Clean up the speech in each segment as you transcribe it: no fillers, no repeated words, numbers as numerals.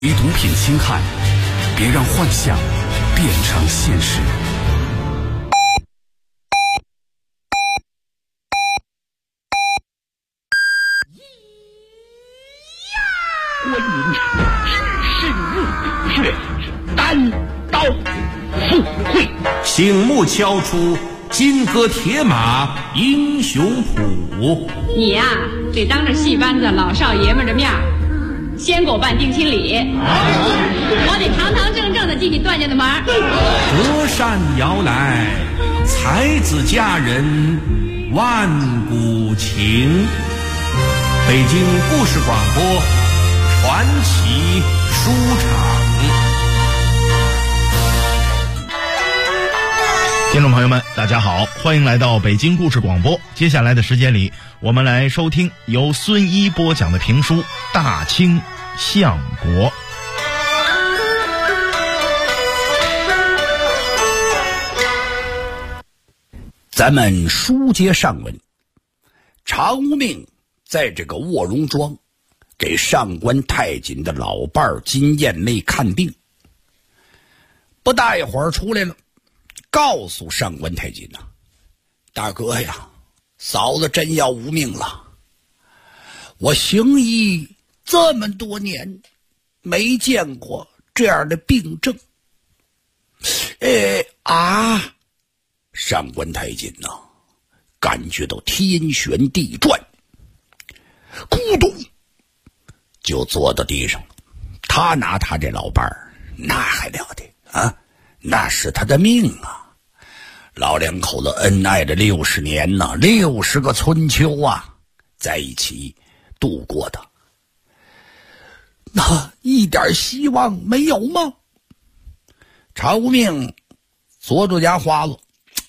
与毒品侵害，别让幻想变成现实。 观音只是入穴，单刀赴会， 醒目敲出金戈铁马英雄谱。 你呀，得当着戏班子老少爷们的面先给我办定亲礼，我得堂堂正正的进你段家的门。 隔山遥来，才子佳人万古情。北京故事广播传奇书场。 听众朋友们，大家好，欢迎来到北京故事广播。接下来的时间里，我们来收听由孙一播讲的评书《大清相国》。 咱们书接上文，常无命在这个卧龙庄给上官太锦的老伴儿金燕妹看病，不大一会儿出来了，告诉上官太锦呐，大哥呀，嫂子真要无命了。我行医这么多年，没见过这样的病症。上官太锦呐，感觉到天旋地转，咕咚就坐到地上了。他拿他这老伴儿，那还了得啊！那是他的命啊！老两口子恩爱了60年呐，60个春秋啊，在一起度过的。那一点希望没有吗？常无命左住家花子，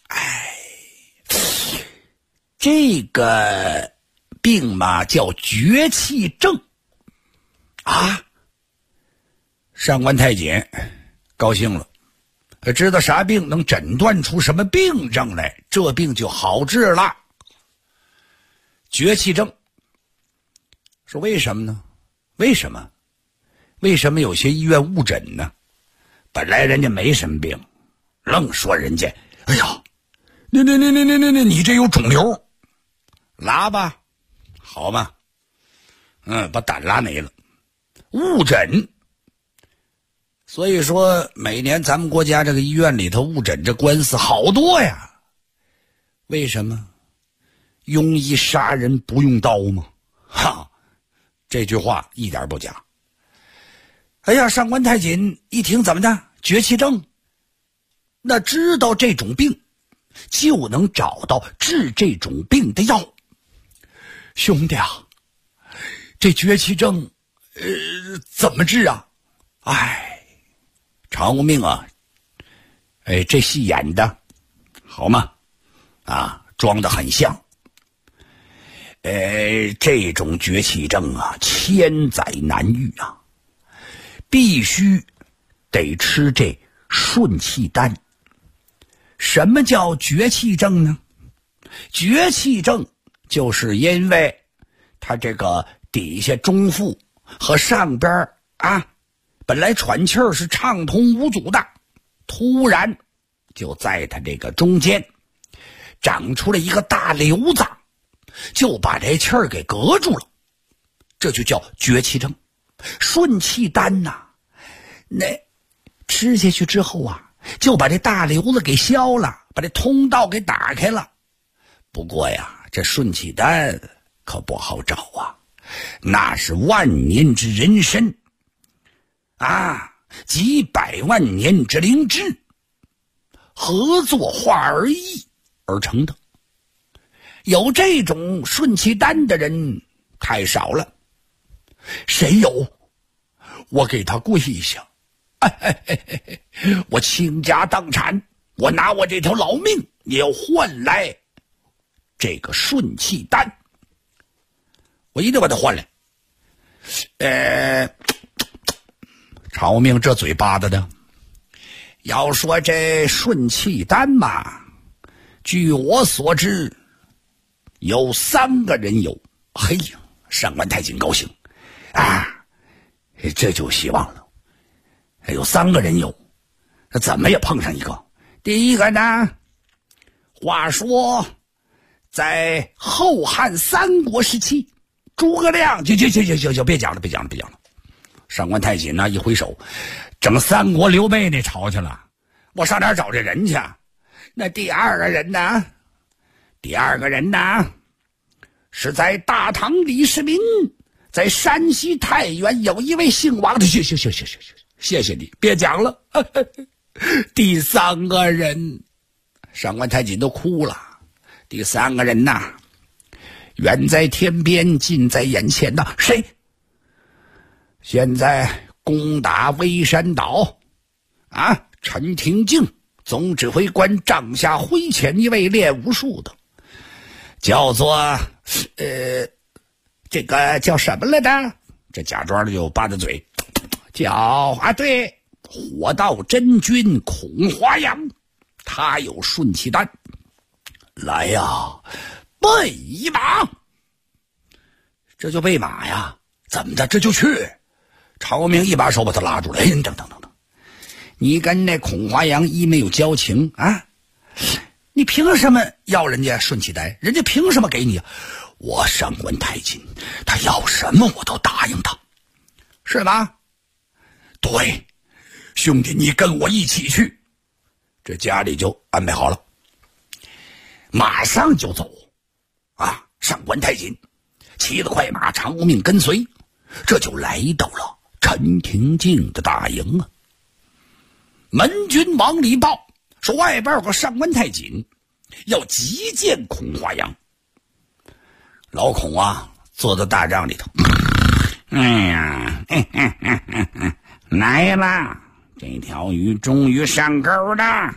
这个病嘛叫绝气症啊。上官太锦高兴了，知道啥病能诊断出什么病症来，这病就好治了。绝气症，说为什么呢？为什么有些医院误诊呢？本来人家没什么病，愣说人家，哎呀，你这有肿瘤，拉吧，好吗？把胆拉没了，误诊。所以说每年咱们国家这个医院里头误诊这官司好多呀。为什么？庸医杀人不用刀吗？哈，这句话一点不假。哎呀，上官太锦一听，怎么的？绝气症？那知道这种病就能找到治这种病的药。兄弟啊，这绝气症怎么治啊？常无命啊，这戏演的好吗？装得很像。这种绝气症啊，千载难遇啊，必须得吃这顺气丹。什么叫绝气症呢？绝气症就是因为他这个底下中腹和上边本来喘气儿是畅通无阻的，突然就在他这个中间长出了一个大瘤子，就把这气儿给隔住了，这就叫绝气症。顺气丹呐，那吃下去之后啊，就把这大瘤子给消了，把这通道给打开了。不过呀，这顺气丹可不好找啊，那是万年之人参几百万年之灵芝合作化而异而成的。有这种顺气丹的人太少了，谁有我给他跪下，我倾家荡产，我拿我这条老命也要换来这个顺气丹，我一定把它换来。常无命这嘴巴子的，要说这顺气丹嘛，据我所知有3个人有。嘿呀，上官太锦高兴这就希望了。 有3个人有，他怎么也碰上一个。第一个呢，话说在后汉三国时期，诸葛亮就别讲了。上官太紧呢一挥手，整三国刘备那朝去了，我上哪儿找这人去？那第二个人呢是在大唐李世民在山西太原有一位姓王的，谢谢你，别讲了。第3个人，上官太紧都哭了。第3个人呐，远在天边，近在眼前的谁？现在攻打微山岛啊，陈廷敬总指挥官帐下麾遣一位练武术的，叫做这个叫什么来着？这假装的就吧嗒嘴，叫对，火道真君孔华阳，他有顺气丹，来呀，备一马。这就备马呀？怎么的？这就去？常无命一把手把他拉住了。等，你跟那孔华阳没有交情啊？你凭什么要人家顺气丹？人家凭什么给你啊？我上官太紧，他要什么我都答应他，是吧？对，兄弟，你跟我一起去。这家里就安排好了，马上就走啊！上官太紧骑着快马，常无命跟随，这就来到了陈廷敬的大营啊。门军往里报说，外边有个上官太紧要急见孔华阳。老孔啊，坐在大帐里头，来了，这条鱼终于上钩了。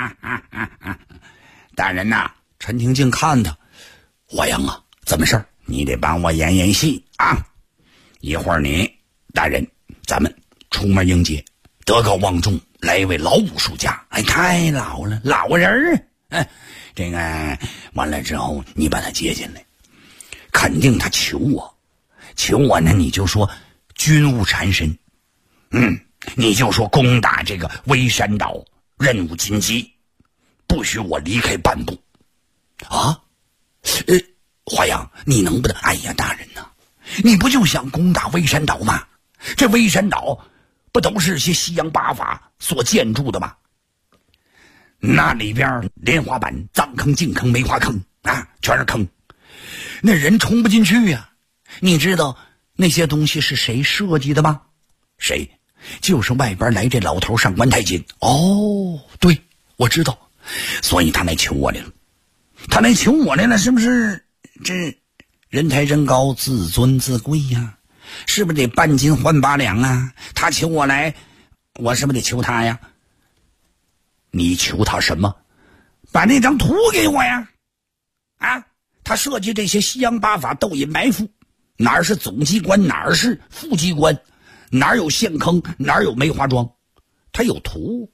大人呐，陈廷敬看他，华阳啊，怎么事？你得帮我演戏啊！一会儿你大人，咱们出门迎接，德高望重，来一位老武术家。太老了，老人儿。这个完了之后，你把他接进来，肯定他求我呢，你就说军务缠身，你就说攻打这个微山岛任务紧急，不许我离开半步啊！华阳，你能不能？哎呀，大人呐，你不就想攻打微山岛吗？这微山岛不都是些西洋八法所建筑的吗？那里边莲花板、脏坑、净坑、梅花坑啊，全是坑，那人冲不进去呀。你知道那些东西是谁设计的吗？谁？就是外边来这老头上官太紧。哦，对，我知道，所以他来求我来了，是不是？这人抬人高，自尊自贵呀，是不是得半斤换8两啊？他求我来，我是不是得求他呀？你求他什么？把那张图给我呀！啊，他设计这些西洋八法，斗隐埋伏，哪儿是总机关，哪儿是副机关，哪儿有陷坑，哪儿有梅花桩，他有图。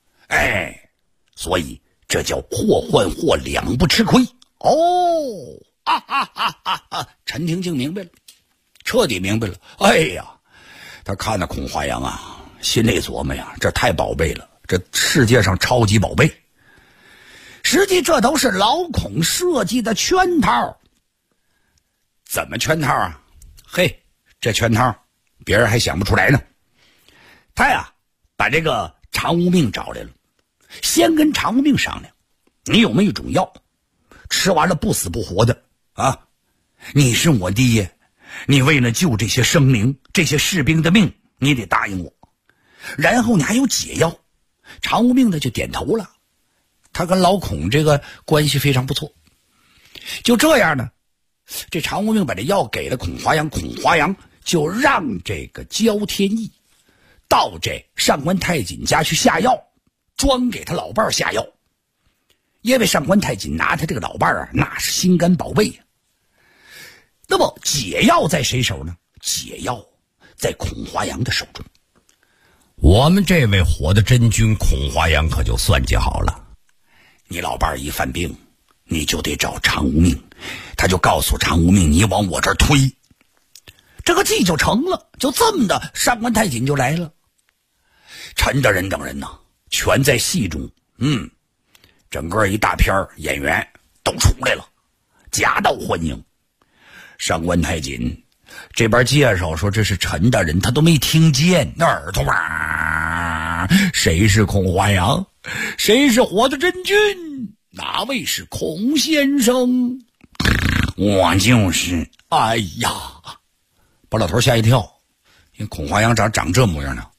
所以这叫货换货，两不吃亏。陈廷敬明白了，彻底明白了。他看到孔华阳啊，心里琢磨呀，这太宝贝了，这世界上超级宝贝。实际这都是老孔设计的圈套。怎么圈套啊？这圈套别人还想不出来呢。他呀把这个常无命找来了，先跟常无命商量，你有没有一种药，吃完了不死不活的啊？你是我爹，你为了救这些生灵，这些士兵的命，你得答应我。然后你还有解药。常无命的就点头了，他跟老孔这个关系非常不错。就这样呢，这常无命把这药给了孔华阳，孔华阳就让这个焦天意到这上官太紧家去下药，专给他老伴下药。因为上官太紧拿他这个老伴啊，那是心肝宝贝呀。那么解药在谁手呢？解药在孔华阳的手中。 我们这位火的真君孔华阳可就算计好了， 你老伴一犯病，你就得找常无命，他就告诉常无命，你往我这儿推，这个计就成了。就这么的，上官太紧就来了。 陈大人等人呢，全在戏中。整个一大片演员都出来了，夹道欢迎。上官太锦这边介绍说这是陈大人，他都没听见，那耳朵谁是孔华阳？谁是火的真君？哪位是孔先生？我就是。哎呀，把老头吓一跳，因为孔华阳长这模样呢。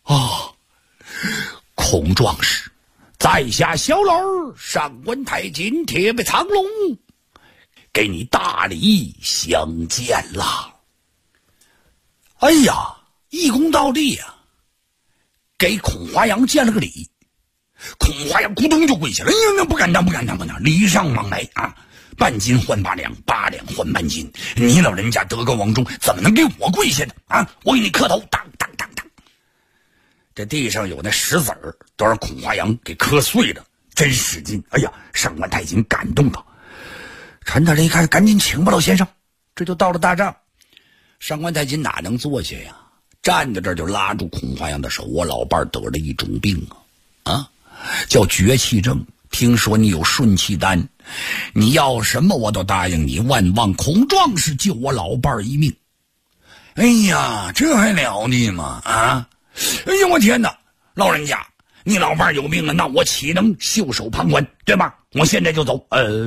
孔壮士，在下小楼上官太锦铁背苍龙，给你大礼相见了。哎呀，一躬到地呀，给孔华阳见了个礼。孔华阳咕咚就跪下了，那不敢当，礼尚往来啊，半斤换8两，8两换半斤，你老人家德高望重，怎么能给我跪下呢？啊，我给你磕头，当。这地上有那石子儿，都让孔华阳给磕碎了，真使劲！哎呀，上官太锦感动了。陈大人一看，赶紧请吧，老先生，这就到了大帐。上官太锦哪能坐下呀？站在这儿就拉住孔华阳的手，我老伴得了一种病叫绝气症。听说你有顺气丹，你要什么我都答应你，万望孔壮士救我老伴一命。哎呀，这还了得吗？哎呀，我天哪！老人家，你老伴有病了，那我岂能袖手旁观，对吧？我现在就走。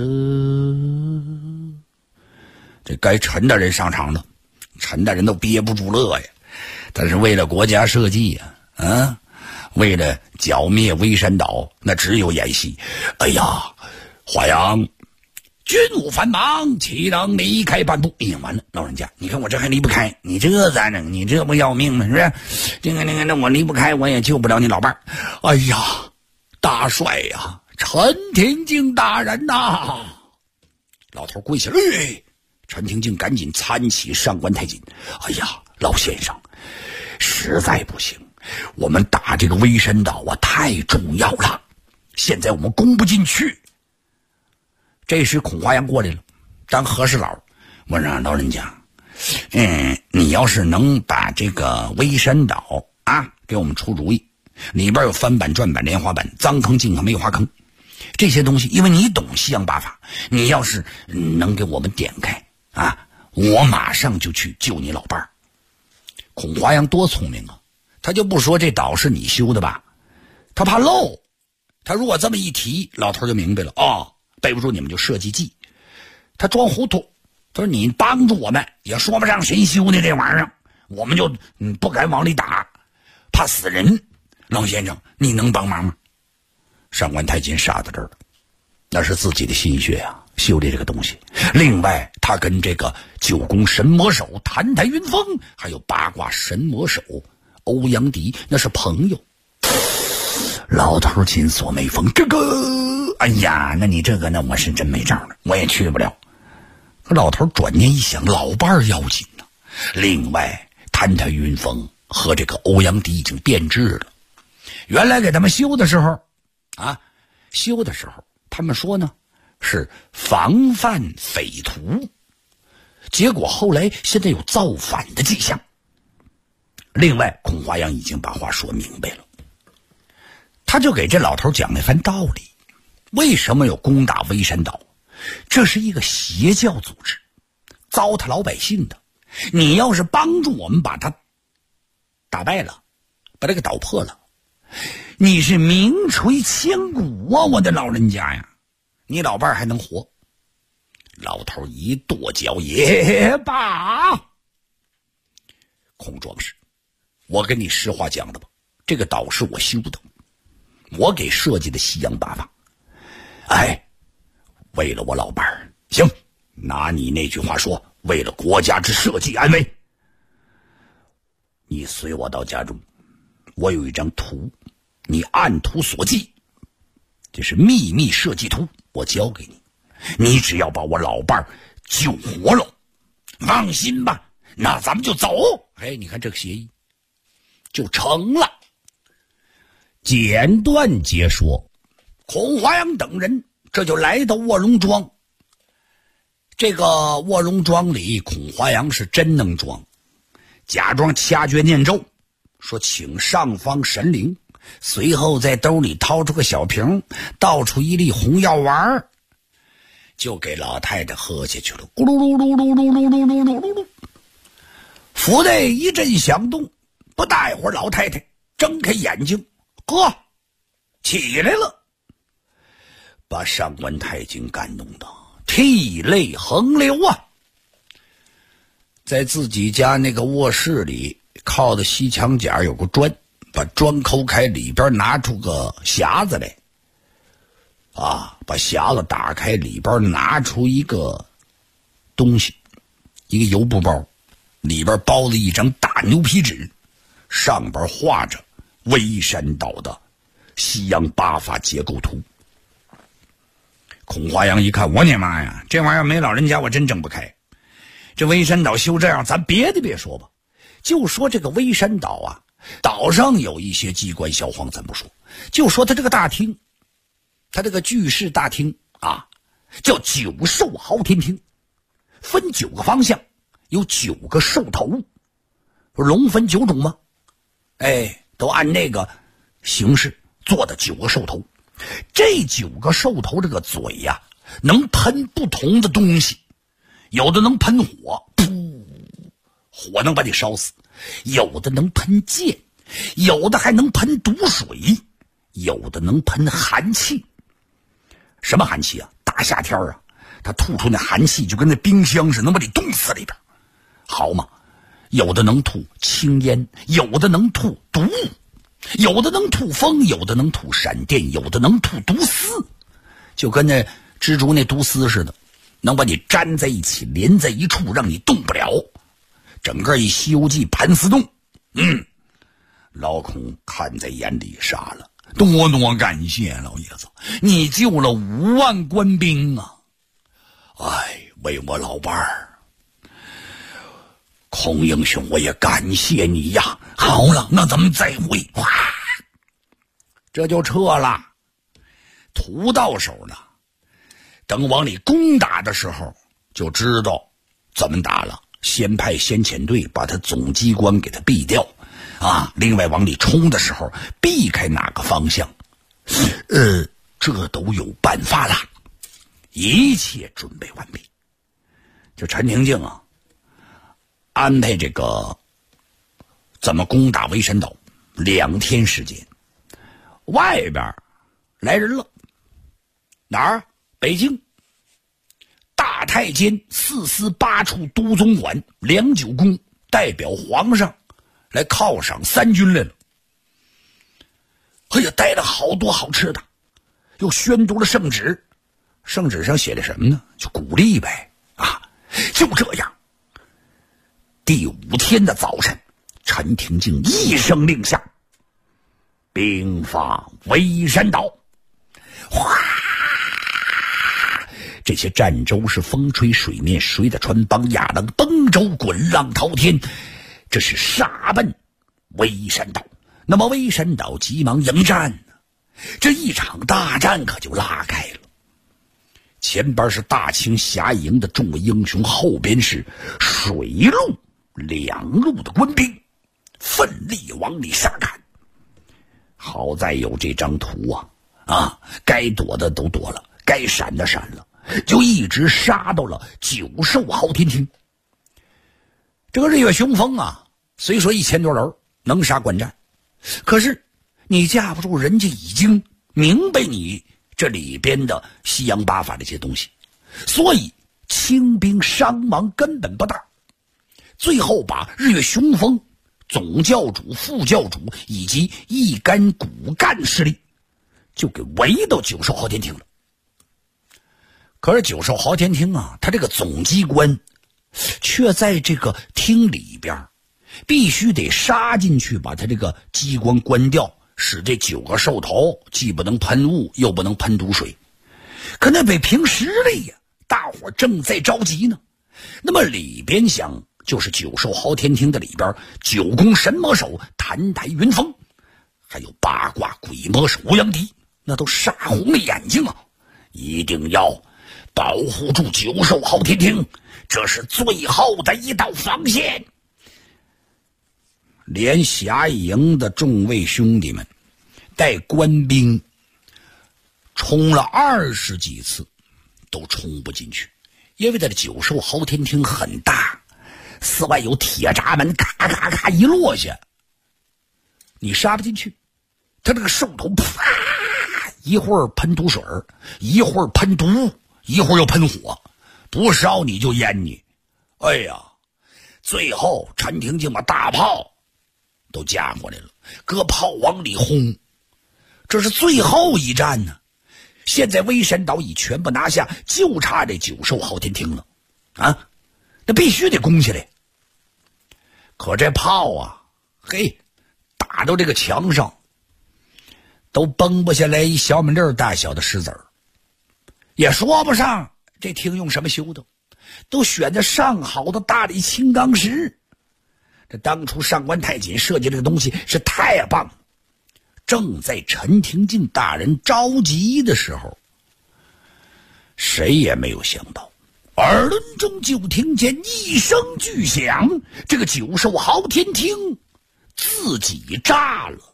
这该陈大人上场了，陈大人都憋不住乐呀。但是为了国家社稷呀，为了剿灭微山岛，那只有演戏。哎呀，华阳，军务繁忙，岂能离开半步？哎呀，完了，老人家，你看我这还离不开，你这咋整？你这不要命吗？是不是？那我离不开，我也救不了你老伴儿。哎呀，大帅呀，陈廷敬大人呐！老头跪下了，陈廷敬赶紧搀起上官太锦。哎呀，老先生，实在不行，我们打这个微山岛太重要了，现在我们攻不进去。这时孔华阳过来了，当和事佬，我说老人家，你要是能把这个微山岛给我们出主意，里边有翻版、转版、莲花版、脏坑、净坑、梅花坑这些东西，因为你懂西洋八法，你要是能给我们点开我马上就去救你老伴儿。孔华阳多聪明啊，他就不说这岛是你修的吧，他怕漏，他如果这么一提，老头就明白了背不住你们就设计计。他装糊涂，他说你帮助我们也说不上谁修的这玩意儿，我们就不敢往里打，怕死人。老先生，你能帮忙吗？上官太锦傻在这儿了，那是自己的心血修的这个东西。另外他跟这个九宫神魔手澹台云峰，还有八卦神魔手欧阳迪，那是朋友。老头紧锁眉峰，这个哎呀，那你这个我是真没招了，我也去不了。可老头转念一想，老伴儿要紧呢。另外澹台云峰和这个欧阳迪已经变质了，原来给他们修的时候他们说呢是防范匪徒，结果后来现在有造反的迹象。另外孔华阳已经把话说明白了，他就给这老头讲那番道理。为什么有攻打微山岛？这是一个邪教组织，糟蹋老百姓的。你要是帮助我们把他打败了，把这个岛破了，你是名垂千古我的老人家呀，你老伴儿还能活。老头一跺脚，也罢，孔壮士，我跟你实话讲了吧，这个岛是我修的，我给设计的西洋八法。为了我老伴儿，行，拿你那句话说，为了国家之社稷安危，你随我到家中，我有一张图，你按图索骥，这是秘密设计图，我交给你，你只要把我老伴儿救活了，放心吧，那咱们就走。你看这个协议就成了。简短截说，孔华阳等人这就来到卧龙庄。这个卧龙庄里，孔华阳是真能装，假装掐诀念咒，说请上方神灵随后在兜里掏出个小瓶，倒出一粒红药丸，就给老太太喝下去了。咕噜噜噜噜噜噜噜噜噜噜噜，腹内一阵响动，不大一会儿，老太太睁开眼睛，呵，起来了，把上官太京感动的涕泪横流啊！在自己家那个卧室里，靠的西墙角有个砖，把砖抠开，里边拿出个匣子来，把匣子打开，里边拿出一个东西，一个油布包，里边包了一张大牛皮纸，上边画着微山岛的西洋八法结构图。孔华阳一看，我的妈呀，这玩意儿没老人家我真挣不开。这微山岛修这样，咱别的别说吧，就说这个微山岛啊，岛上有一些机关销荒咱不说，就说他这个大厅，他这个聚事大厅啊，叫九兽昊天厅，分9个方向，有9个兽头，龙分9种吗？都按那个形式做的9个兽头。这9个兽头这个嘴呀，能喷不同的东西，有的能喷火，噗，火能把你烧死；有的能喷剑，有的还能喷毒水，有的能喷寒气。什么寒气啊？大夏天啊，它吐出那寒气就跟那冰箱似的，能把你冻死里边，好嘛？有的能吐青烟，有的能吐毒物，有的能吐风，有的能吐闪电，有的能吐毒丝，就跟那蜘蛛那毒丝似的，能把你粘在一起，连在一处，让你动不了。整个一西游记盘丝洞，老孔看在眼里，傻了，多多感谢老爷子，你救了5万官兵啊！为我老伴儿，孔英雄，我也感谢你呀。好了，那咱们再会。哗，这就撤了，图到手了。等往里攻打的时候，就知道怎么打了。先派先遣队把他总机关给他避掉另外往里冲的时候，避开哪个方向？这都有办法了，一切准备完毕。就陈廷敬安排这个怎么攻打微山岛，2天时间。外边来人了，哪儿？北京大太监4司8处都总管梁九公代表皇上来犒赏3军来了。带了好多好吃的，又宣读了圣旨，圣旨上写的什么呢？就鼓励呗就这样。第5天的早晨，陈廷敬一声令下，兵发微山岛。哗，这些战舟是风吹水面，谁的船帮亚浪奔舟，滚浪滔天，这是杀奔微山岛。那么微山岛急忙迎战，这一场大战可就拉开了。前边是大清侠营的众位英雄，后边是水陆2路的官兵，奋力往里杀赶。好在有这张图该躲的都躲了，该闪的闪了，就一直杀到了九兽昊天厅。这个日月雄风虽说1000多人能杀惯战，可是你架不住人家已经明白你这里边的西洋八法这些东西，所以清兵伤亡根本不大。最后把日月雄风总教主、副教主以及一干骨干势力就给围到九兽昊天厅了。可是九兽昊天厅他这个总机关却在这个厅里边，必须得杀进去，把他这个机关关掉，使这9个兽头既不能喷雾，又不能喷毒水。可那得凭实力呀，大伙正在着急呢。那么里边想，就是九兽昊天厅的里边，9宫神魔手澹台云峰，还有八卦鬼魔手欧阳迪，那都杀红了眼睛一定要保护住九兽昊天厅，这是最后的一道防线。连侠营的众位兄弟们带官兵冲了20几次都冲不进去，因为他的九兽昊天厅很大，四外有铁闸门，咔咔咔一落下，你杀不进去。他这个兽头啪，一会儿喷毒水，一会儿喷毒，一会儿又喷火，不烧你就淹你。哎呀，最后陈廷敬把大炮都架过来了，搁炮往里轰，这是最后一战呢。现在微山岛已全部拿下，就差这九兽昊天厅了啊！那必须得攻起来。可这炮啊，嘿，打到这个墙上都崩不下来一小米粒大小的石子儿，也说不上这厅用什么修的，都选的上好的大理青钢石。这当初上官太监设计这个东西是太棒了。正在陈廷敬大人着急的时候，谁也没有想到，耳轮中就听见一声巨响，这个九兽昊天厅自己炸了。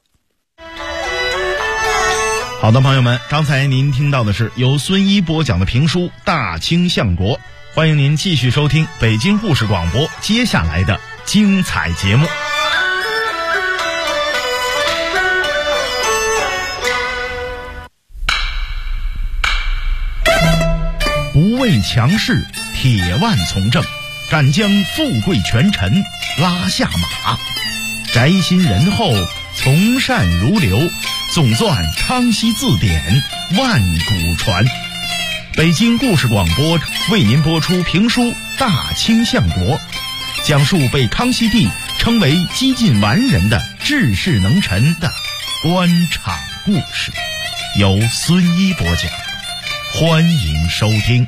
好的，朋友们，刚才您听到的是由孙一播讲的评书《大清相国》，欢迎您继续收听北京故事广播接下来的精彩节目。不畏强势，铁腕从政，敢将富贵权臣拉下马，宅心仁厚，从善如流，总纂康熙字典，万古传。北京故事广播为您播出评书《大清相国》，讲述被康熙帝称为几近完人的治世能臣的官场故事，由孙一播讲，欢迎收听。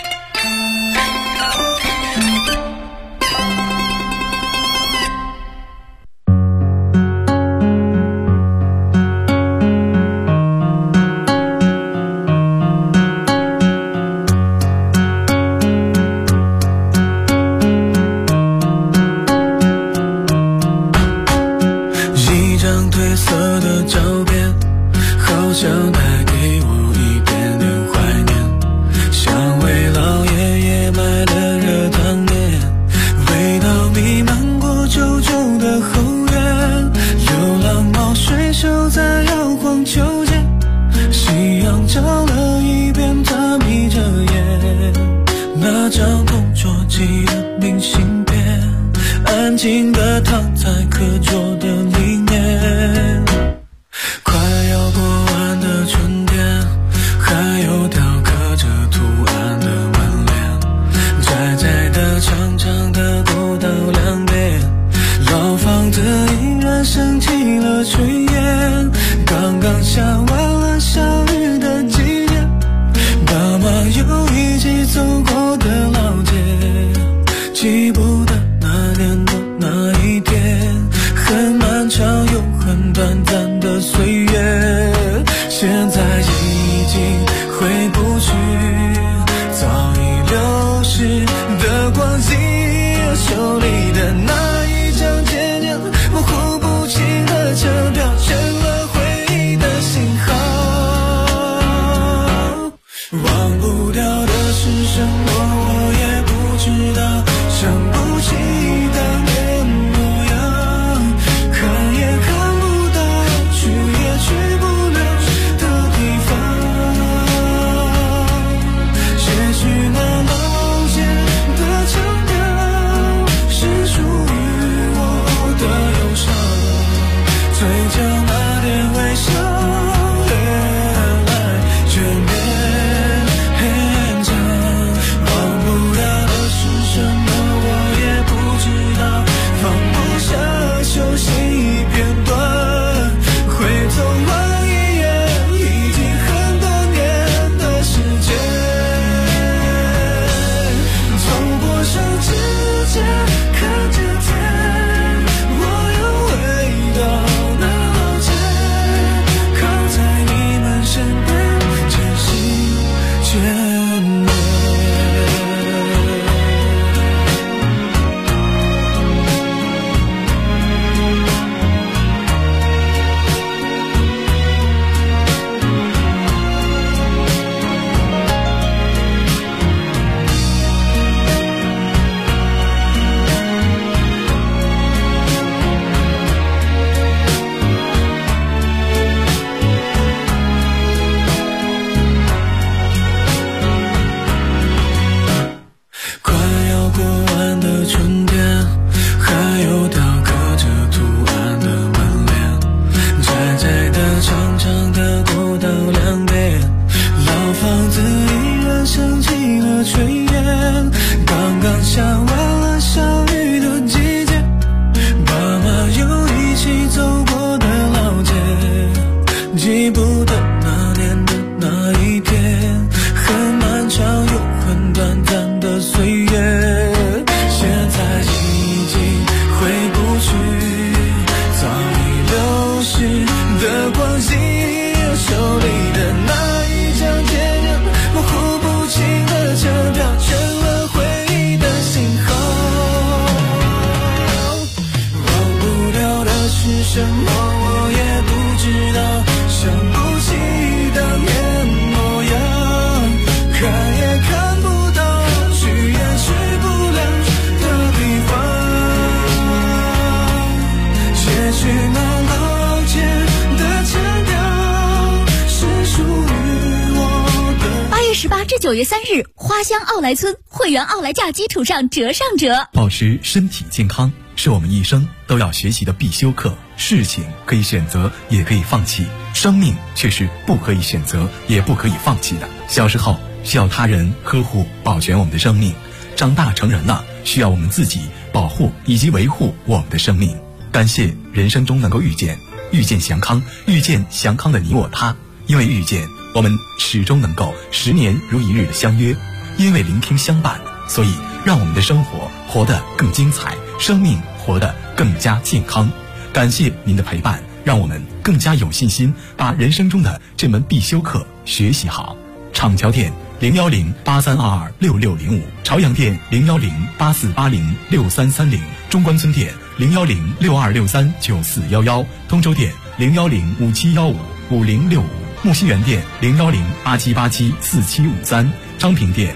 一张褪色的照片，好像带给我一点点怀念，像为老爷爷买的热汤面，味道弥漫过旧旧的后院，流浪猫睡熟在摇晃秋千，夕阳照了一遍，他眯着眼，那张同桌寄的明信片，安静地躺在课桌的里面，快要过完的春天，还有雕刻着图案的门帘，窄窄的长长的过道两边，老房子依然升起了炊烟，刚刚下完了小雨的季节，爸妈又一起走过的老街，记不得那年的那一天，很漫长又很短暂的岁月，现在已经回不去早已流逝的光景，手里的那一张渐渐模糊不清的车票，成了回忆的信号，忘不掉的是什么我也不知道，想不起当年模样，看也看不到，去也记不得那年的那一天，很漫长又很短暂的岁月，现在已经回不去，早已流逝的光景，手里的那一张贴着模糊不清的车票，成了回忆的信号。忘不了的是什么，我也不知道，想不起当年模样，看也看不到，去也去不了的地方，结局那老街的腔调是属于我的。 8月18至9月3日，花乡奥莱村会员奥莱价基础上折上折。 保持身体健康是我们一生都要学习的必修课。事情可以选择，也可以放弃，生命却是不可以选择，也不可以放弃的。小时候需要他人呵护保全我们的生命，长大成人了，需要我们自己保护以及维护我们的生命。感谢人生中能够遇见祥康，遇见祥康的你我他。因为遇见，我们始终能够10年如一日的相约；因为聆听相伴，所以让我们的生活活得更精彩，生命活得更加健康。感谢您的陪伴，让我们更加有信心把人生中的这门必修课学习好。厂桥店01083226605，朝阳店01084806330，中关村店01062639411，通州店01057155065，木樨园店01087874753，昌平店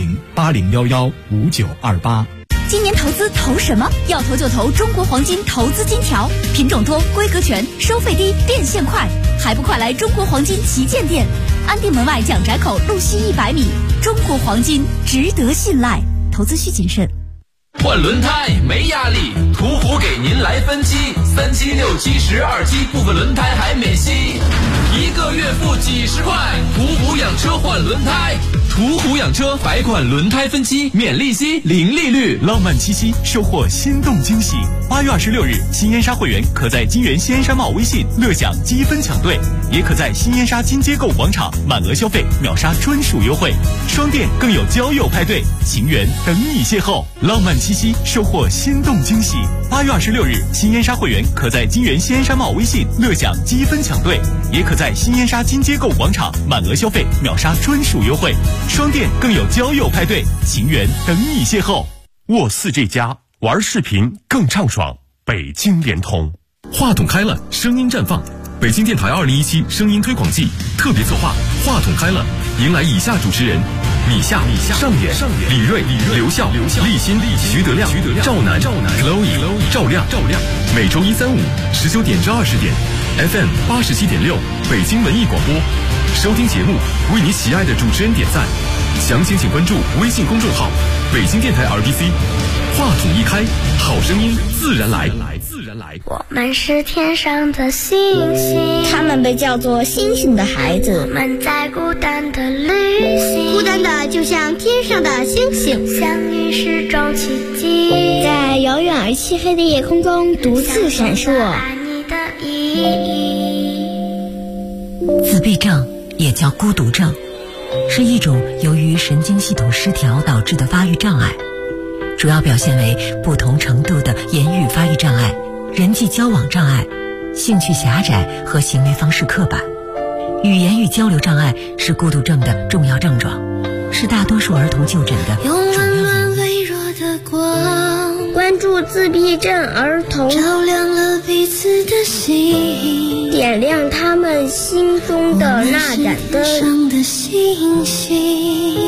01080115928。 今年投资投什么？要投就投中国黄金投资金条，品种多，规格全，收费低，变现快，还不快来中国黄金旗舰店，安定门外蒋宅口路西100米。中国黄金值得信赖，投资需谨慎。 换轮胎没压力，途虎给您来分期，3期、6期、12期，部分轮胎还免息，1个月付几十块。途虎养车换轮胎，途虎养车百款轮胎分期，免利息，零利率。 浪漫七夕，收获心动惊喜。8月26日，新燕莎会员可在金源西燕莎茂微信乐享积分抢队，也可在新燕莎金街购物广场满额消费秒杀专属优惠，双店更有交友派对，情缘等你邂逅。浪漫七夕，收获心动惊喜。8月26日，新燕莎会员可在金源西燕莎茂微信乐享积分抢队，也可在新燕莎金街购物广场满额消费秒杀专属优惠，双店更有交友派对，情缘等你邂逅。 沃4G+玩视频更畅爽，北京联通。 话筒开了，声音绽放。北京电台2017声音推广季特别策划，话筒开了，迎来以下主持人：米夏、上演、李锐、刘笑、立新、徐德亮、赵楠、Chloe、赵亮。每周1、3、5 19点至20点 ，FM 87.6北京文艺广播。收听节目，为你喜爱的主持人点赞。详情请关注微信公众号“北京电台 RBC”。话筒一开，好声音自然来。 我们是天上的星星， 他们被叫做星星的孩子。 我们在孤单的旅行， 孤单的就像天上的星星， 相遇是种奇迹， 在遥远而漆黑的夜空中独自闪烁。 爱你的意义。 自闭症也叫孤独症，是一种由于神经系统失调导致的发育障碍，主要表现为不同程度的言语发育障碍、人际交往障碍、兴趣狭窄和行为方式刻板。语言与交流障碍是孤独症的重要症状，是大多数儿童就诊的主要原因。 用温暖微弱的光， 关注自闭症儿童， 照亮了彼此的心， 点亮他们心中的那盏灯。 我们是天上的星星。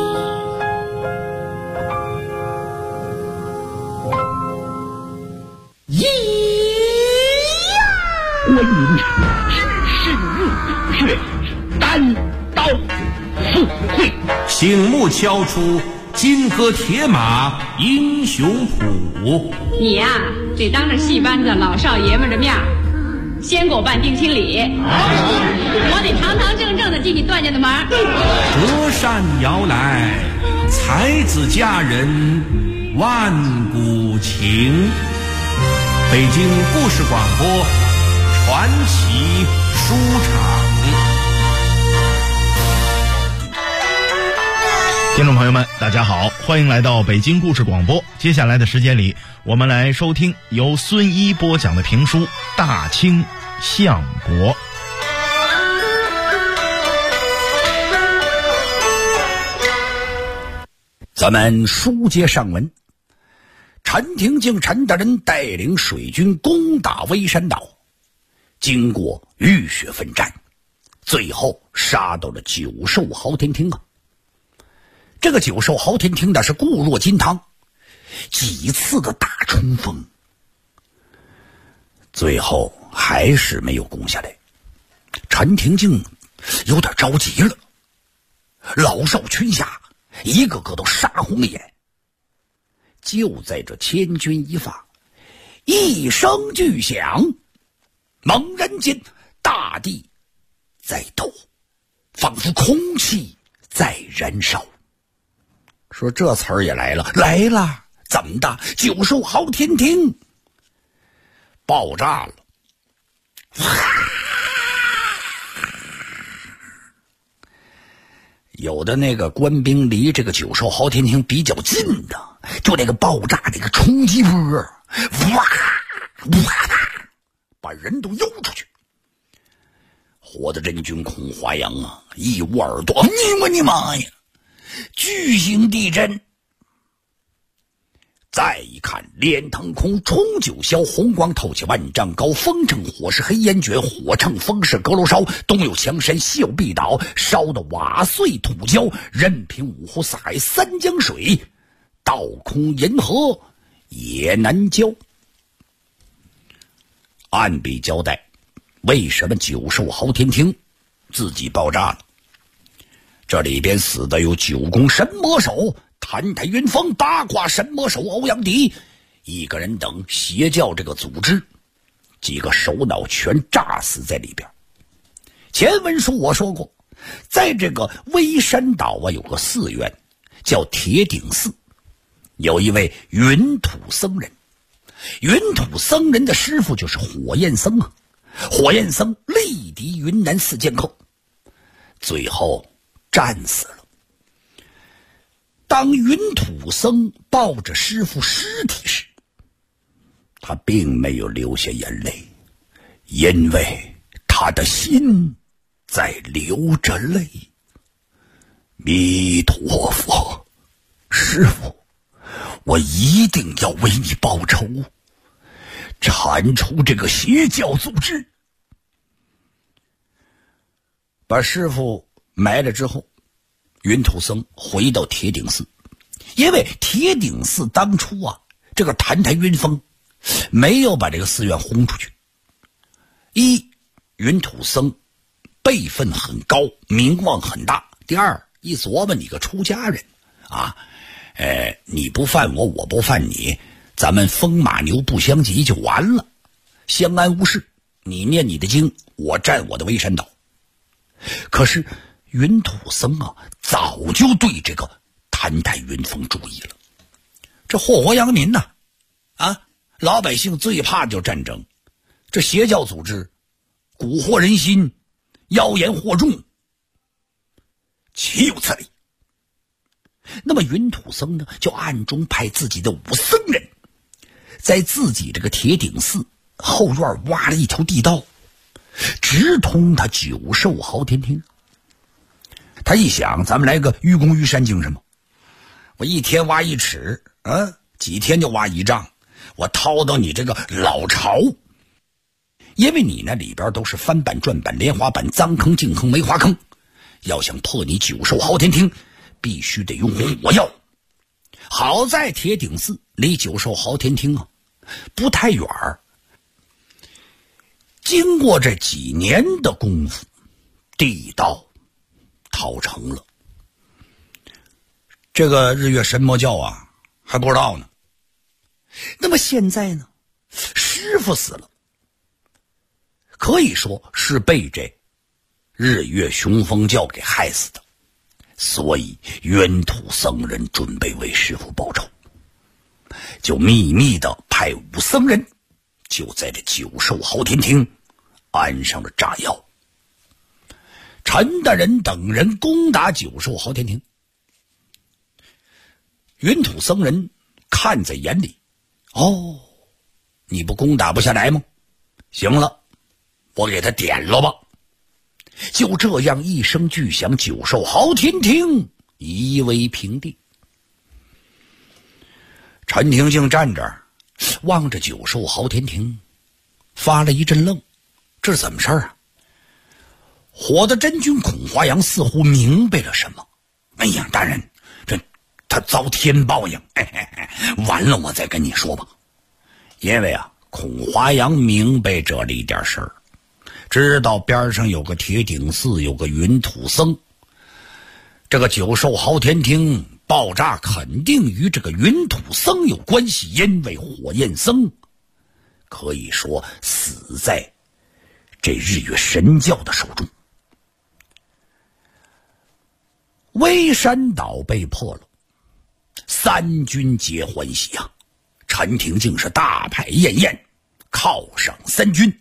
观音只是入血，单刀赴会， 醒目敲出金戈铁马英雄谱。 你呀，得当着戏班子老少爷们的面先给我办定亲礼，我得堂堂正正的进去段家的门。 折扇摇来，才子佳人万古情。北京故事广播传奇书场。 听众朋友们，大家好，欢迎来到北京故事广播。接下来的时间里，我们来收听由孙一播讲的评书《大清相国》。 咱们书接上文，陈廷敬陈大人带领水军攻打微山岛，经过浴血奋战，最后杀到了九兽昊天厅啊。这个九兽昊天厅的是固若金汤，几次的大冲锋，最后还是没有攻下来。陈廷敬有点着急了，老少群侠一个个都杀红了眼。就在这千钧一发，一声巨响，猛然间大地在抖，仿佛空气在燃烧。说这词儿也来了，怎么的？九兽昊天厅爆炸了！有的那个官兵离这个九兽昊天厅比较近的，就那个爆炸那个冲击波，把人都悠出去。活的真君孔华阳啊，一捂耳朵，你妈呀！巨型地震。再一看，莲腾空，冲九霄，红光透起万丈高，风乘火势，黑烟卷，火乘风势，阁楼烧，东有墙山，西有壁倒，烧得瓦碎土焦，任凭五湖四海三江水，倒空银河也难交。按笔交代，为什么九兽昊天厅自己爆炸了？这里边死的有九宫神魔手谭台云峰、八卦神魔手欧阳迪一个人等邪教这个组织，几个首脑全炸死在里边。前文书我说过，在这个微山岛啊，有个寺院叫铁顶寺，有一位云土僧人。云土僧人的师傅就是火焰僧啊。火焰僧力敌云南四剑客，最后战死了。当云土僧抱着师父尸体时，他并没有流下眼泪，因为他的心在流着泪。弥陀佛，师父，我一定要为你报仇，铲除这个邪教组织。把师父埋了之后，云土僧回到铁顶寺，因为铁顶寺当初啊，这个谭台云峰没有把这个寺院轰出去。一，云土僧辈分很高，名望很大；第二，一琢磨你个出家人啊，你不犯我，我不犯你，咱们风马牛不相及就完了，相安无事。你念你的经，我占我的微山岛。可是云土僧啊，早就对这个谭台云峰注意了。这祸国殃民呐，老百姓最怕就战争，这邪教组织蛊惑人心，妖言惑众，岂有此理？那么云土僧呢，就暗中派自己的武僧人，在自己这个铁顶寺后院挖了一条地道，直通他九兽昊天厅。他一想，咱们来个愚公移山精神嘛，我一天挖1尺，几天就挖1丈，我掏到你这个老巢。因为你那里边都是翻板、转板、莲花板、脏坑、净坑、梅花坑，要想破你九兽昊天厅，必须得用火药。好在铁顶寺离九兽昊天厅啊不太远，经过这几年的功夫，地道掏成了。这个日月神魔教啊还不知道呢。那么现在呢，师父死了，可以说是被这日月雄风教给害死的，所以渊土僧人准备为师父报仇，就秘密的派武僧人就在这九兽昊天厅安上了炸药。陈大人等人攻打九兽昊天厅， 云土僧人看在眼里，哦，你不攻打不下来吗？行了，我给他点了吧。就这样一声巨响，九兽昊天庭夷为平地。陈廷敬站这儿望着九兽昊天庭，发了一阵愣，这是怎么事啊？火的真君孔华阳似乎明白了什么。哎呀，大人，他遭天报应，完了我再跟你说吧。因为孔华阳明白这里点事儿，知道边上有个铁顶寺，有个云土僧，这个九兽昊天庭爆炸肯定与这个云土僧有关系，因为火焰僧可以说死在这日月神教的手中。微山岛被破了，三军皆欢喜啊！陈廷敬是大排宴宴，犒赏三军，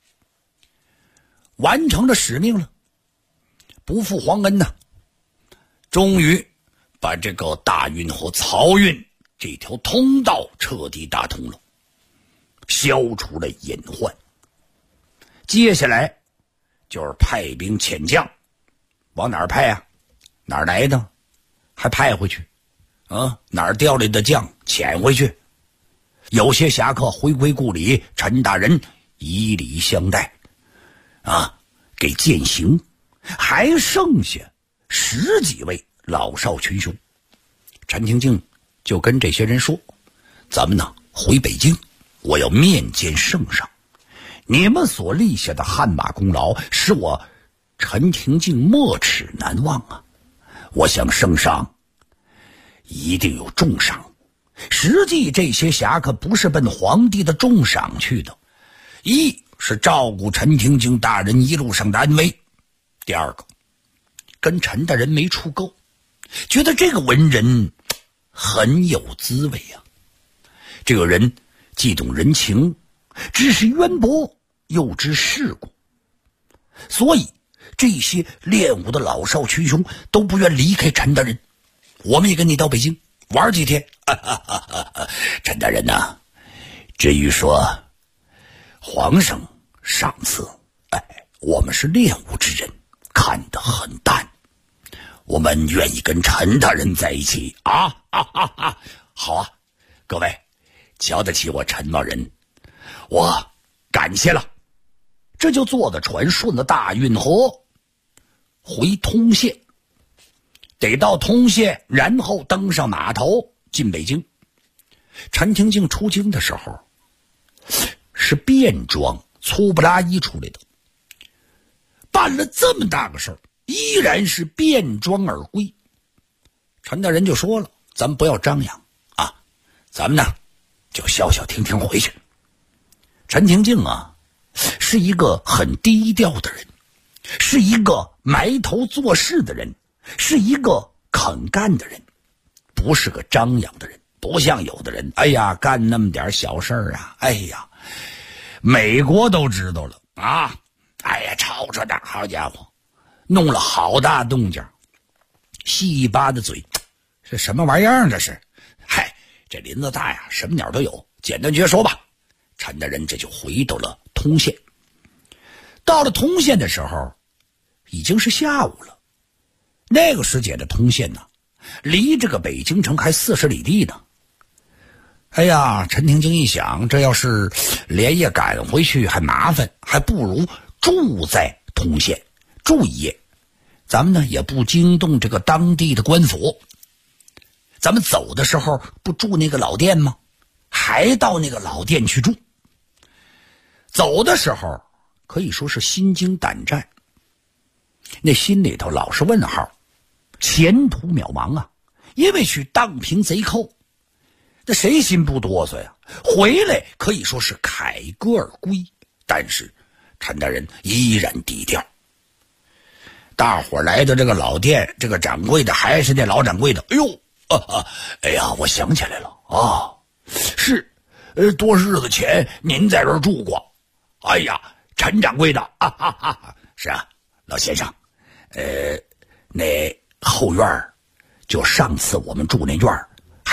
完成了使命了，不负皇恩呐！终于把这个大运河漕运这条通道彻底打通了，消除了隐患。接下来就是派兵遣将，往哪儿派啊？哪儿来的还派回去啊？哪儿调来的将遣回去？有些侠客回归故里，陈大人以礼相待啊，给饯行，还剩下10几位老少群雄。陈廷敬就跟这些人说，咱们呢回北京，我要面见圣上，你们所立下的汗马功劳使我陈廷敬没齿难忘啊！我想圣上一定有重赏。实际这些侠客不是奔皇帝的重赏去的，一是照顾陈廷敬大人一路上的安危，第二个跟陈大人没处够，觉得这个文人很有滋味啊。这个人既懂人情，知识渊博，又知世故，所以这些练武的老少群雄都不愿离开陈大人。我们也跟你到北京玩几天。陈大人呐，至于说皇上上次我们是练武之人，看得很淡，我们愿意跟陈大人在一起啊！好啊，各位瞧得起我陈大人，我感谢了。这就坐的船顺着大运河回通县，得到通县，然后登上码头进北京。陈廷敬出京的时候是便装粗不拉几出来的，办了这么大个事儿，依然是便装而归。陈大人就说了，咱们不要张扬啊，咱们呢就消消停停回去。陈廷敬是一个很低调的人，是一个埋头做事的人，是一个肯干的人，不是个张扬的人。不像有的人，干那么点小事儿美国都知道了啊！吵吵的，好家伙，弄了好大动静，细巴的嘴，这什么玩意儿？这是，这林子大呀，什么鸟都有。简单绝说吧，陈大人这就回到了通县。到了通县的时候，已经是下午了。那个时节的通县呢，离这个北京城还40里地呢。陈廷敬一想，这要是连夜赶回去还麻烦，还不如住在通县住一夜。咱们呢也不惊动这个当地的官府，咱们走的时候不住那个老店吗？还到那个老店去住。走的时候可以说是心惊胆战，那心里头老是问号，前途渺茫啊！因为去荡平贼寇，那谁心不哆嗦呀？回来可以说是凯歌而归，但是陈大人依然低调。大伙来的这个老店，这个掌柜的还是那老掌柜的。我想起来了啊，是多日子前您在这儿住过。陈掌柜的是啊，老先生，那后院就上次我们住那院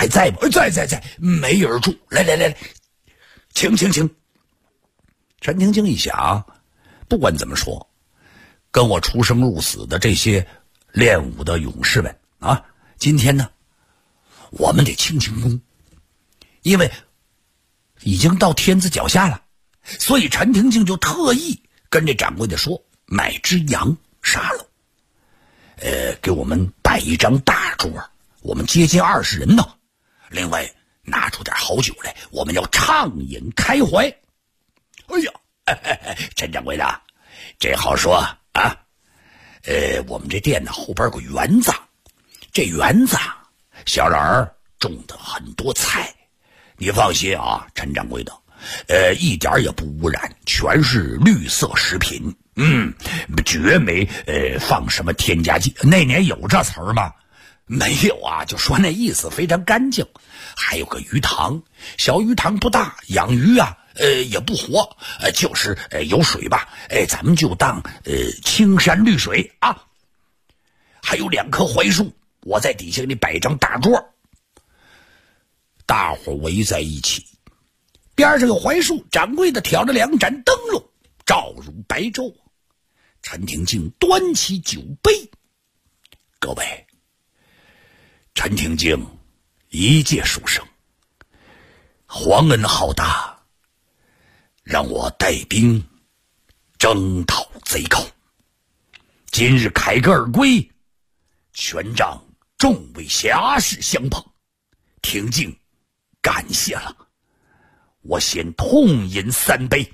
还在不？在，没人住。来，请。陈廷敬一想，不管怎么说，跟我出生入死的这些练武的勇士们啊，今天呢，我们得清功，因为已经到天子脚下了，所以陈廷敬就特意跟这掌柜的说，买只羊杀了，给我们摆一张大桌，我们接近20人呢。另外拿出点好酒来，我们要畅饮开怀。哎呀，陈掌柜的，这好说啊。我们这店呢后边有个园子，这园子小老儿种的很多菜，你放心啊，陈掌柜的，一点也不污染，全是绿色食品，绝没放什么添加剂。那年有这词儿吗？没有啊，就说那意思非常干净。还有个鱼塘，小鱼塘不大，养鱼啊也不活，就是有水吧，咱们就当青山绿水啊。还有2棵槐树，我在底下给你摆张大桌，大伙围在一起，边上有槐树，掌柜的挑着2盏灯笼，照如白昼。陈廷敬端起酒杯，各位，陈廷敬一介书生，皇恩浩大，让我带兵征讨贼寇，今日凯歌而归，全仗众位侠士相捧，廷敬感谢了。我先痛饮3杯，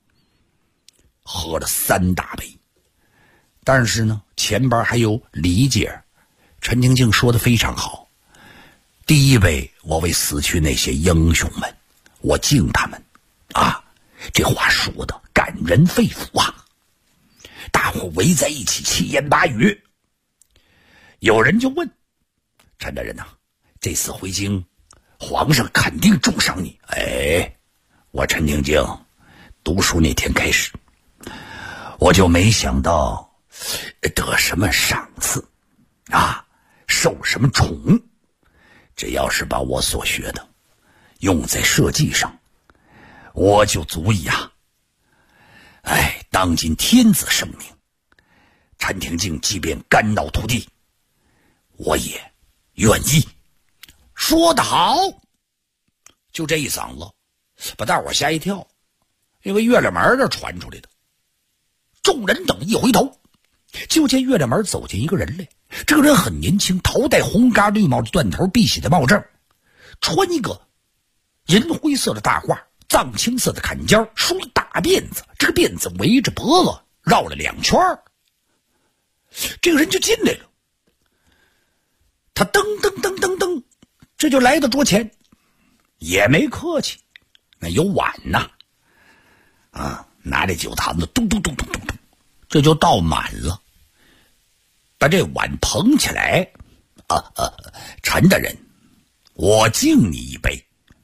喝了3大杯。但是呢，前边还有理解。陈廷敬说的非常好，第1杯我为死去那些英雄们，我敬他们啊，这话说的感人肺腑啊。大伙围在一起七言八语。有人就问陈大人呐，这次回京皇上肯定重赏你。我陈廷敬读书那天开始，我就没想到得什么赏赐啊，受什么宠。这要是把我所学的用在社稷上，我就足以啊。当今天子圣明，陈廷敬即便肝脑涂地，我也愿意。说得好，就这一嗓子把大伙吓一跳，因为月亮门这传出来的。众人等一回头，就见月亮门走进一个人来。这个人很年轻，头戴红嘎绿帽的断头碧玺的帽正，穿一个银灰色的大褂，藏青色的坎肩，梳了大辫子，这个辫子围着脖子绕了2圈。这个人就进来了，他噔噔噔噔噔，这就来到桌前，也没客气，那有碗呐，拿这酒坛子咚咚咚咚咚咚，这就倒满了，把这碗捧起来，陈大人，我敬你1杯。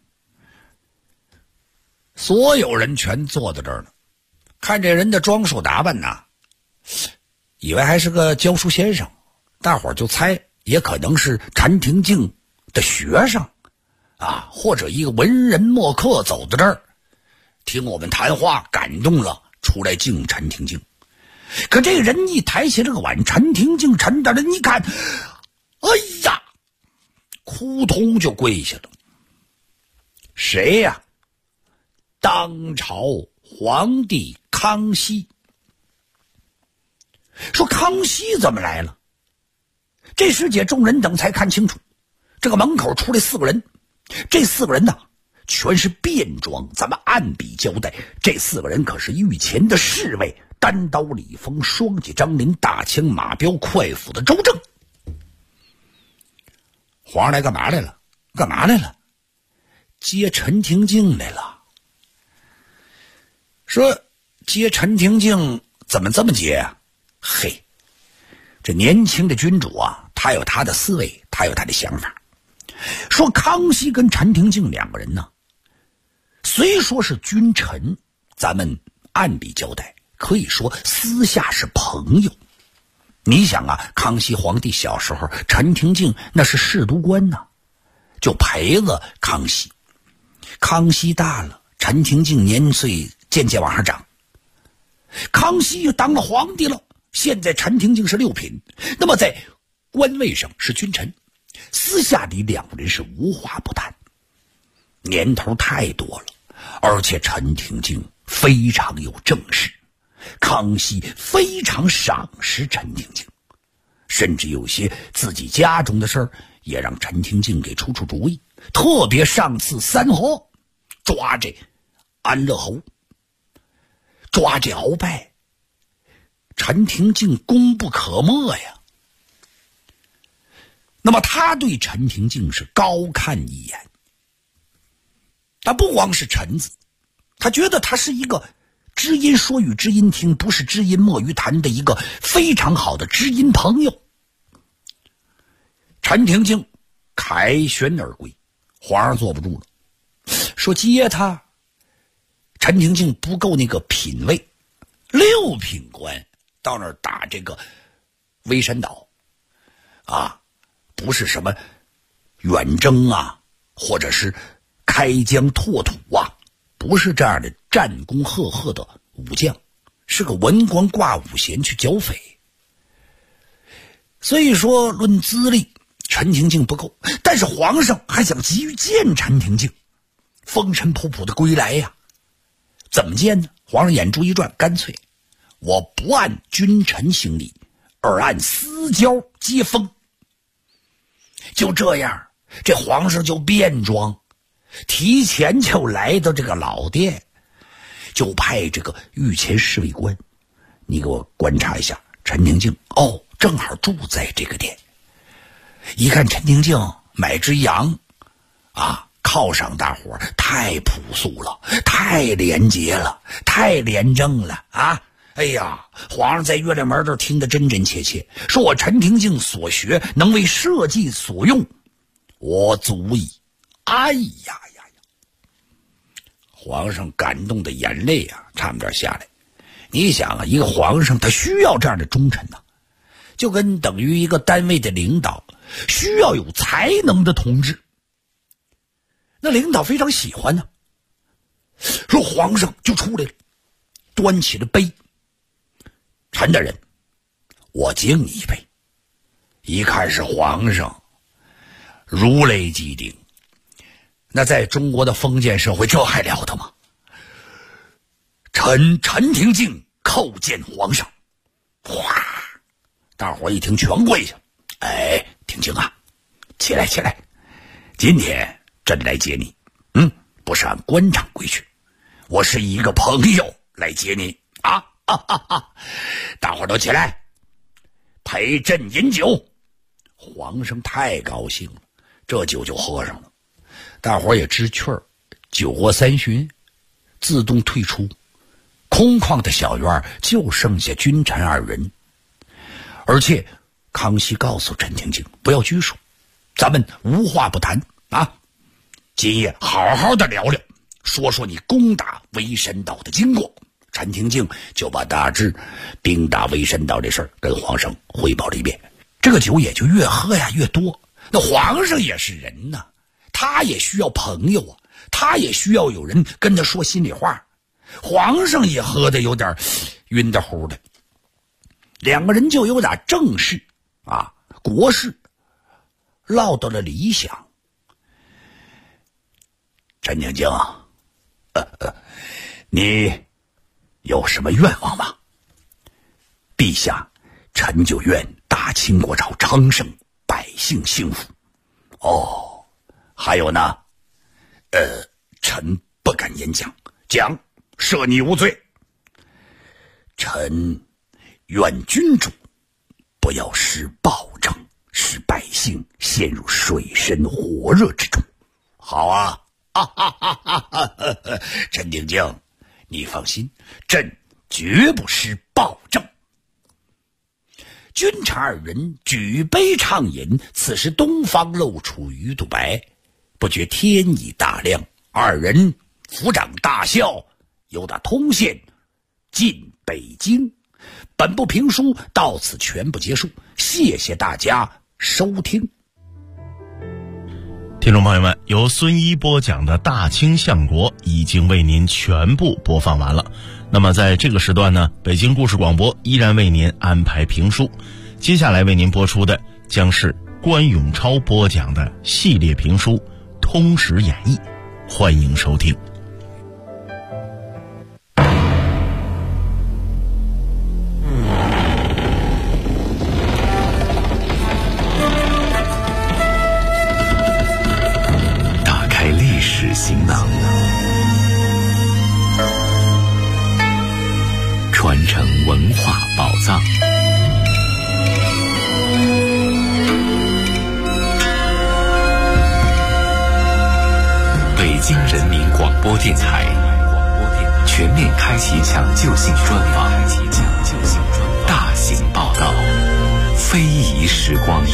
所有人全坐在这儿呢，看这人的装束打扮呐，以为还是个教书先生，大伙儿就猜也可能是陈廷敬的学生啊，或者一个文人墨客走到这儿听我们谈话感动了，出来敬陈廷敬。可这个人一抬起这个碗，陈廷敬陈大人一看，哎呀，扑通就跪下了。谁呀？当朝皇帝康熙。说康熙怎么来了？这时节众人等才看清楚，这个门口出来4个人，这4个人呢全是便装。咱们按笔交代，这4个人可是御前的侍卫，单刀李丰，双戟张陵，大枪马彪，快斧的周正。皇上来干嘛来了？干嘛来了？接陈廷敬来了。说接陈廷敬怎么这么接啊？嘿，这年轻的君主啊，他有他的思维，他有他的想法。说康熙跟陈廷敬2个人呢，虽说是君臣，咱们按笔交代，可以说私下是朋友。你想啊，康熙皇帝小时候，陈廷敬那是侍读官呢， 就陪了康熙。康熙大了，陈廷敬年岁渐渐往上涨，康熙又当了皇帝了，现在陈廷敬是6品，那么在官位上是君臣，私下里两个人是无话不谈，年头太多了，而且陈廷敬非常有正事，康熙非常赏识陈廷敬，甚至有些自己家中的事儿也让陈廷敬给出主意。特别上次3河抓这安乐侯，抓这鳌拜，陈廷敬功不可没呀。那么他对陈廷敬是高看一眼，他不光是臣子，他觉得他是一个知音说与知音听，不是知音莫于谈的一个非常好的知音朋友。陈廷敬凯旋而归，皇上坐不住了，说接他。陈廷敬不够那个品位，6品官到那儿打这个微山岛啊，不是什么远征啊，或者是开疆拓土啊，不是这样的战功赫赫的武将，是个文官挂五衔去剿匪。所以说论资历，陈廷敬不够，但是皇上还想急于见陈廷敬，风尘仆仆的归来呀。怎么见呢？皇上眼珠一转，干脆我不按君臣行礼，而按私交接风。就这样，这皇上就变装，提前就来到这个老殿，就派这个御前侍卫官，你给我观察一下陈廷敬。哦，正好住在这个殿。一看陈廷敬买只羊啊，犒赏大伙，太朴素了，太廉洁了，太廉政了啊！哎呀，皇上在月亮门这儿听得真真切切，说我陈廷敬所学能为社稷所用，我足矣。哎呀呀呀！皇上感动的眼泪啊，差不点下来。你想啊，一个皇上他需要这样的忠臣呐，就跟等于一个单位的领导需要有才能的同志。那领导非常喜欢呢，说皇上就出来了，端起了杯，陈大人，我敬你一杯。一看是皇上，如雷击顶。那在中国的封建社会，这还了得吗？陈廷敬叩见皇上。哗，大伙一听全跪下。哎，廷敬啊，起来起来，今天朕来接你，不是按官场规矩，我是以一个朋友来接你啊！大伙都起来，陪朕饮酒。皇上太高兴了，这酒就喝上了。大伙也知趣儿，酒过3巡，自动退出。空旷的小院就剩下君臣2人，而且康熙告诉陈廷敬不要拘束，咱们无话不谈啊！今夜好好的聊聊，说说你攻打微山岛的经过。陈廷敬就把大致兵打微山岛这事儿跟皇上汇报了一遍。这个酒也就越喝呀越多。那皇上也是人呐，他也需要朋友啊，他也需要有人跟他说心里话。皇上也喝得有点晕得乎的，两个人就有点正事啊，国事唠到了理想。陈廷敬，你有什么愿望吗？陛下，臣就愿大清国朝昌盛，百姓幸福。哦，还有呢？臣不敢言讲，讲赦你无罪。臣愿君主不要施暴政，使百姓陷入水深火热之中。好啊！陈廷敬，你放心，朕绝不施暴政。君臣2人举杯畅饮，此时东方露出鱼肚白，不觉天已大亮。2人抚掌大笑，由打通县进北京。本部评书到此全部结束，谢谢大家收听。 听众朋友们，由孙一播讲的《大清相国》已经为您全部播放完了。那么在这个时段呢，北京故事广播依然为您安排评书，接下来为您播出的将是关永超播讲的系列评书《通史演义》，欢迎收听。 行囊，传承文化宝藏。北京人民广播电台全面开启抢救性专访，大型报道，非遗时光。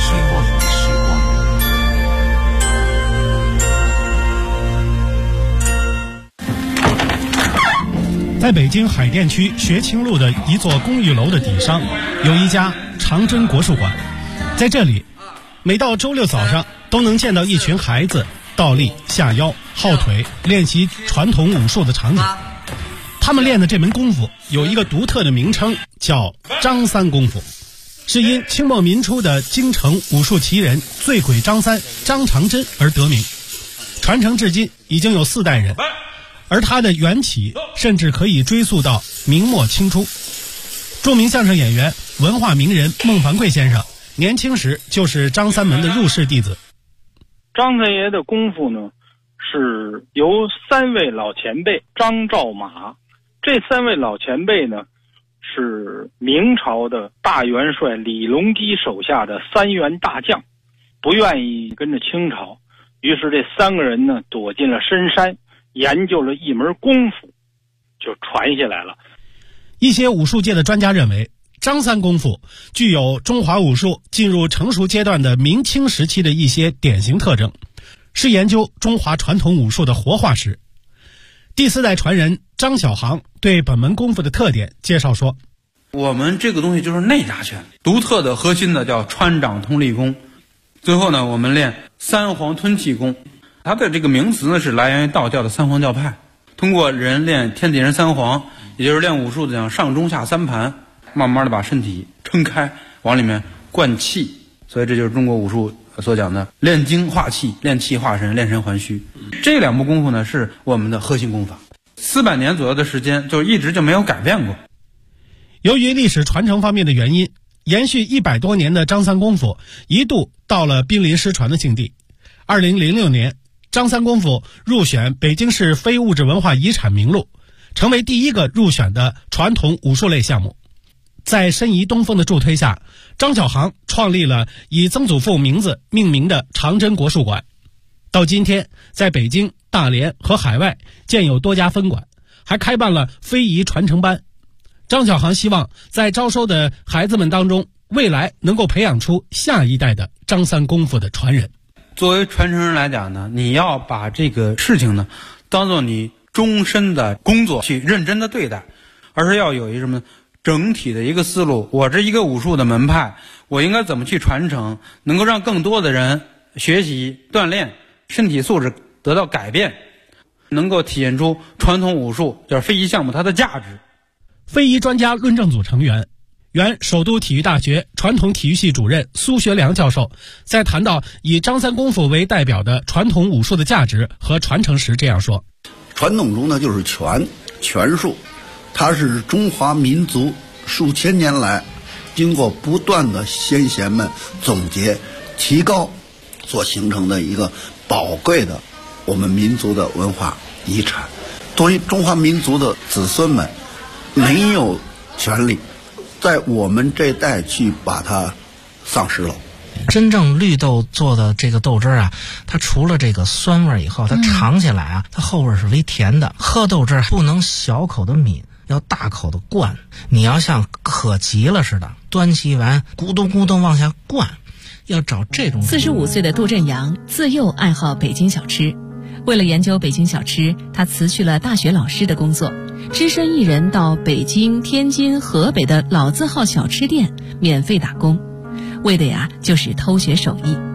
在北京海淀区学清路的一座公寓楼的底上，有一家长征国术馆。在这里，每到周六早上都能见到一群孩子倒立、下腰、耗腿，练习传统武术的场景。他们练的这门功夫有一个独特的名称，叫张三功夫，是因清末民初的京城武术奇人醉鬼张三张长真而得名，传承至今已经有4代人。而它的缘起甚至可以追溯到明末清初。著名相声演员、文化名人孟凡贵先生年轻时就是张三门的入室弟子。 张三爷的功夫呢，是由3位老前辈张赵马，这3位老前辈呢是明朝的大元帅李隆基手下的3员大将，不愿意跟着清朝，于是这3个人呢躲进了深山，研究了一门功夫，就传下来了。 一些武术界的专家认为，张三功夫具有中华武术进入成熟阶段的明清时期的一些典型特征，是研究中华传统武术的活化石。第4代传人张小航对本门功夫的特点介绍说， 我们这个东西就是内家拳，独特的核心的叫穿掌通力功。最后呢，我们练三皇吞气功，它的这个名词呢是来源于道教的三皇教派，通过人练天地人三皇，也就是练武术的讲上中下3盘，慢慢的把身体撑开，往里面灌气，所以这就是中国武术所讲的练精化气、练气化神、练神还虚。这2部功夫呢是我们的核心功法，400年左右的时间就一直就没有改变过。 由于历史传承方面的原因，延续100多年的张三功夫一度到了濒临失传的境地。2006年，张三功夫入选北京市非物质文化遗产名录，成为第1个入选的传统武术类项目。在申遗东风的助推下，张小航创立了以曾祖父名字命名的长征国术馆。到今天，在北京、大连和海外建有多家分馆，还开办了非遗传承班。张小航希望在招收的孩子们当中，未来能够培养出下一代的张三功夫的传人。 作为传承人来讲呢，你要把这个事情呢当做你终身的工作去认真的对待，而是要有一什么整体的一个思路。我这一个武术的门派，我应该怎么去传承，能够让更多的人学习锻炼，身体素质得到改变，能够体现出传统武术就是非遗项目它的价值。 非遗专家论证组成员、原首都体育大学传统体育系主任苏学良教授在谈到以张三功夫为代表的传统武术的价值和传承时这样说： 传统中呢就是拳术，它是中华民族数千年来经过不断的先贤们总结提高所形成的一个宝贵的我们民族的文化遗产。作为中华民族的子孙们，没有权利在我们这代去把它丧失了。 真正绿豆做的这个豆汁啊，它除了这个酸味以后，它尝起来啊，它后味是微甜的。喝豆汁不能小口的抿，要大口的灌。你要像渴急了似的，端起碗咕咚咕咚往下灌，要找这种。 45岁的杜振阳自幼爱好北京小吃，为了研究北京小吃，他辞去了大学老师的工作，只身一人到北京、天津、河北的老字号小吃店免费打工，为的呀就是偷学手艺。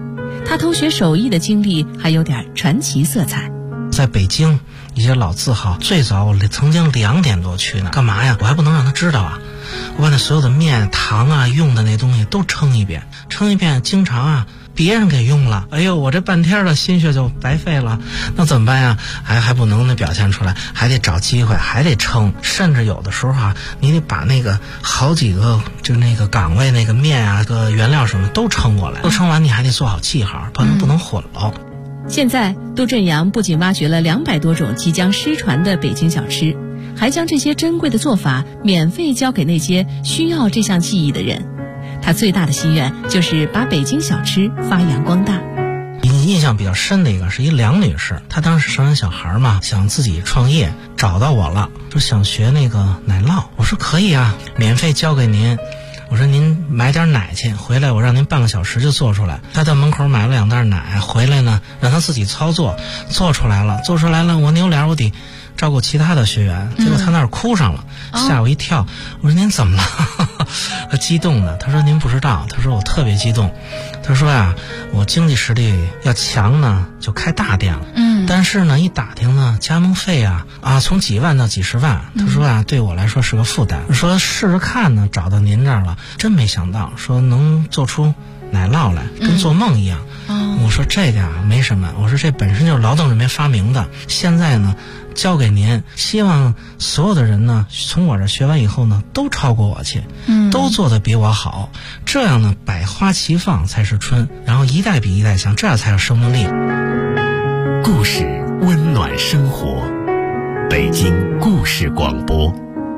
他偷学手艺的经历还有点传奇色彩。 在北京一些老字号，最早我曾经2点多去呢，干嘛呀？我还不能让他知道啊！我把那所有的面、糖啊、用的那东西都称一遍，经常啊别人给用了，哎呦，我这半天的心血就白费了，那怎么办呀？还不能那表现出来，还得找机会，还得称，甚至有的时候啊，你得把那个好几个就那个岗位那个面啊、个原料什么都称过来，都称完你还得做好记号，不能混了。 现在杜振阳不仅挖掘了200多种即将失传的北京小吃，还将这些珍贵的做法免费教给那些需要这项技艺的人。他最大的心愿就是把北京小吃发扬光大。 印象比较深的一个是一梁女士，她当时生完小孩嘛，想自己创业，找到我了，说想学那个奶酪。我说可以啊，免费教给您。我说您买点奶去，回来我让您半个小时就做出来。他在门口买了2袋奶，回来呢让他自己操作，做出来了，我扭脸我得照顾其他的学员，结果他那儿哭上了，吓我一跳。我说您怎么了？他激动的，他说您不知道，他说我特别激动，他说呀，我经济实力要强呢就开大店了，但是呢一打听呢加盟费啊从几万到几十万，他说啊对我来说是个负担，说试试看呢，找到您这儿了，真没想到说能做出奶酪来，跟做梦一样。我说这个没什么，我说这本身就是劳动人民发明的，现在呢交给您，希望所有的人呢从我这学完以后呢都超过我去，都做得比我好，这样呢百花齐放才是春，然后一代比一代强，这样才有生命力。 故事温暖生活，北京故事广播。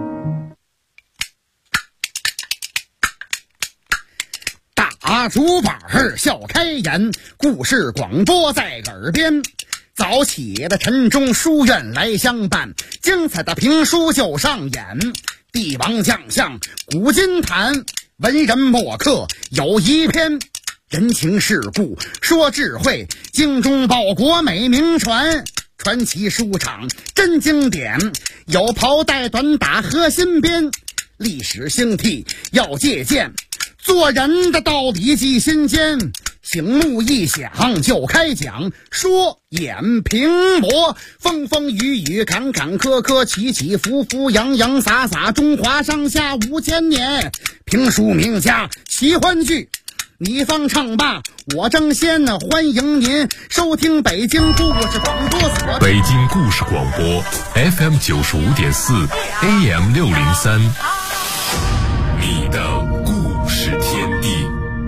大竹板笑开颜，故事广播在耳边。早起的晨钟书院来相伴，精彩的评书就上演。帝王将相古今谈，文人墨客有一篇。人情世故说智慧，精忠报国美名传。传奇书场真经典，有袍带短打和新编。历史兴替要借鉴，做人的道理记心间。醒目一响就开讲，说演评驳，风风雨雨坎坎坷坷，起起伏伏洋洋洒洒，中华上下5000年。评书名家奇欢剧，你方唱罢我争先呢，欢迎您收听北京故事广播所。 北京故事广播 FM 95.4 AM 603，你的故事天地。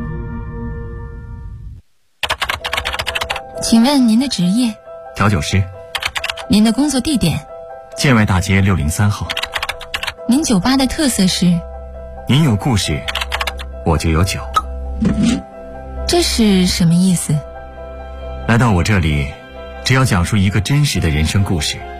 请问您的职业？ 调酒师。 您的工作地点？ 建外大街603号。 您酒吧的特色是？ 您有故事，我就有酒。 这是什么意思？ 来到我这里，只要讲述一个真实的人生故事，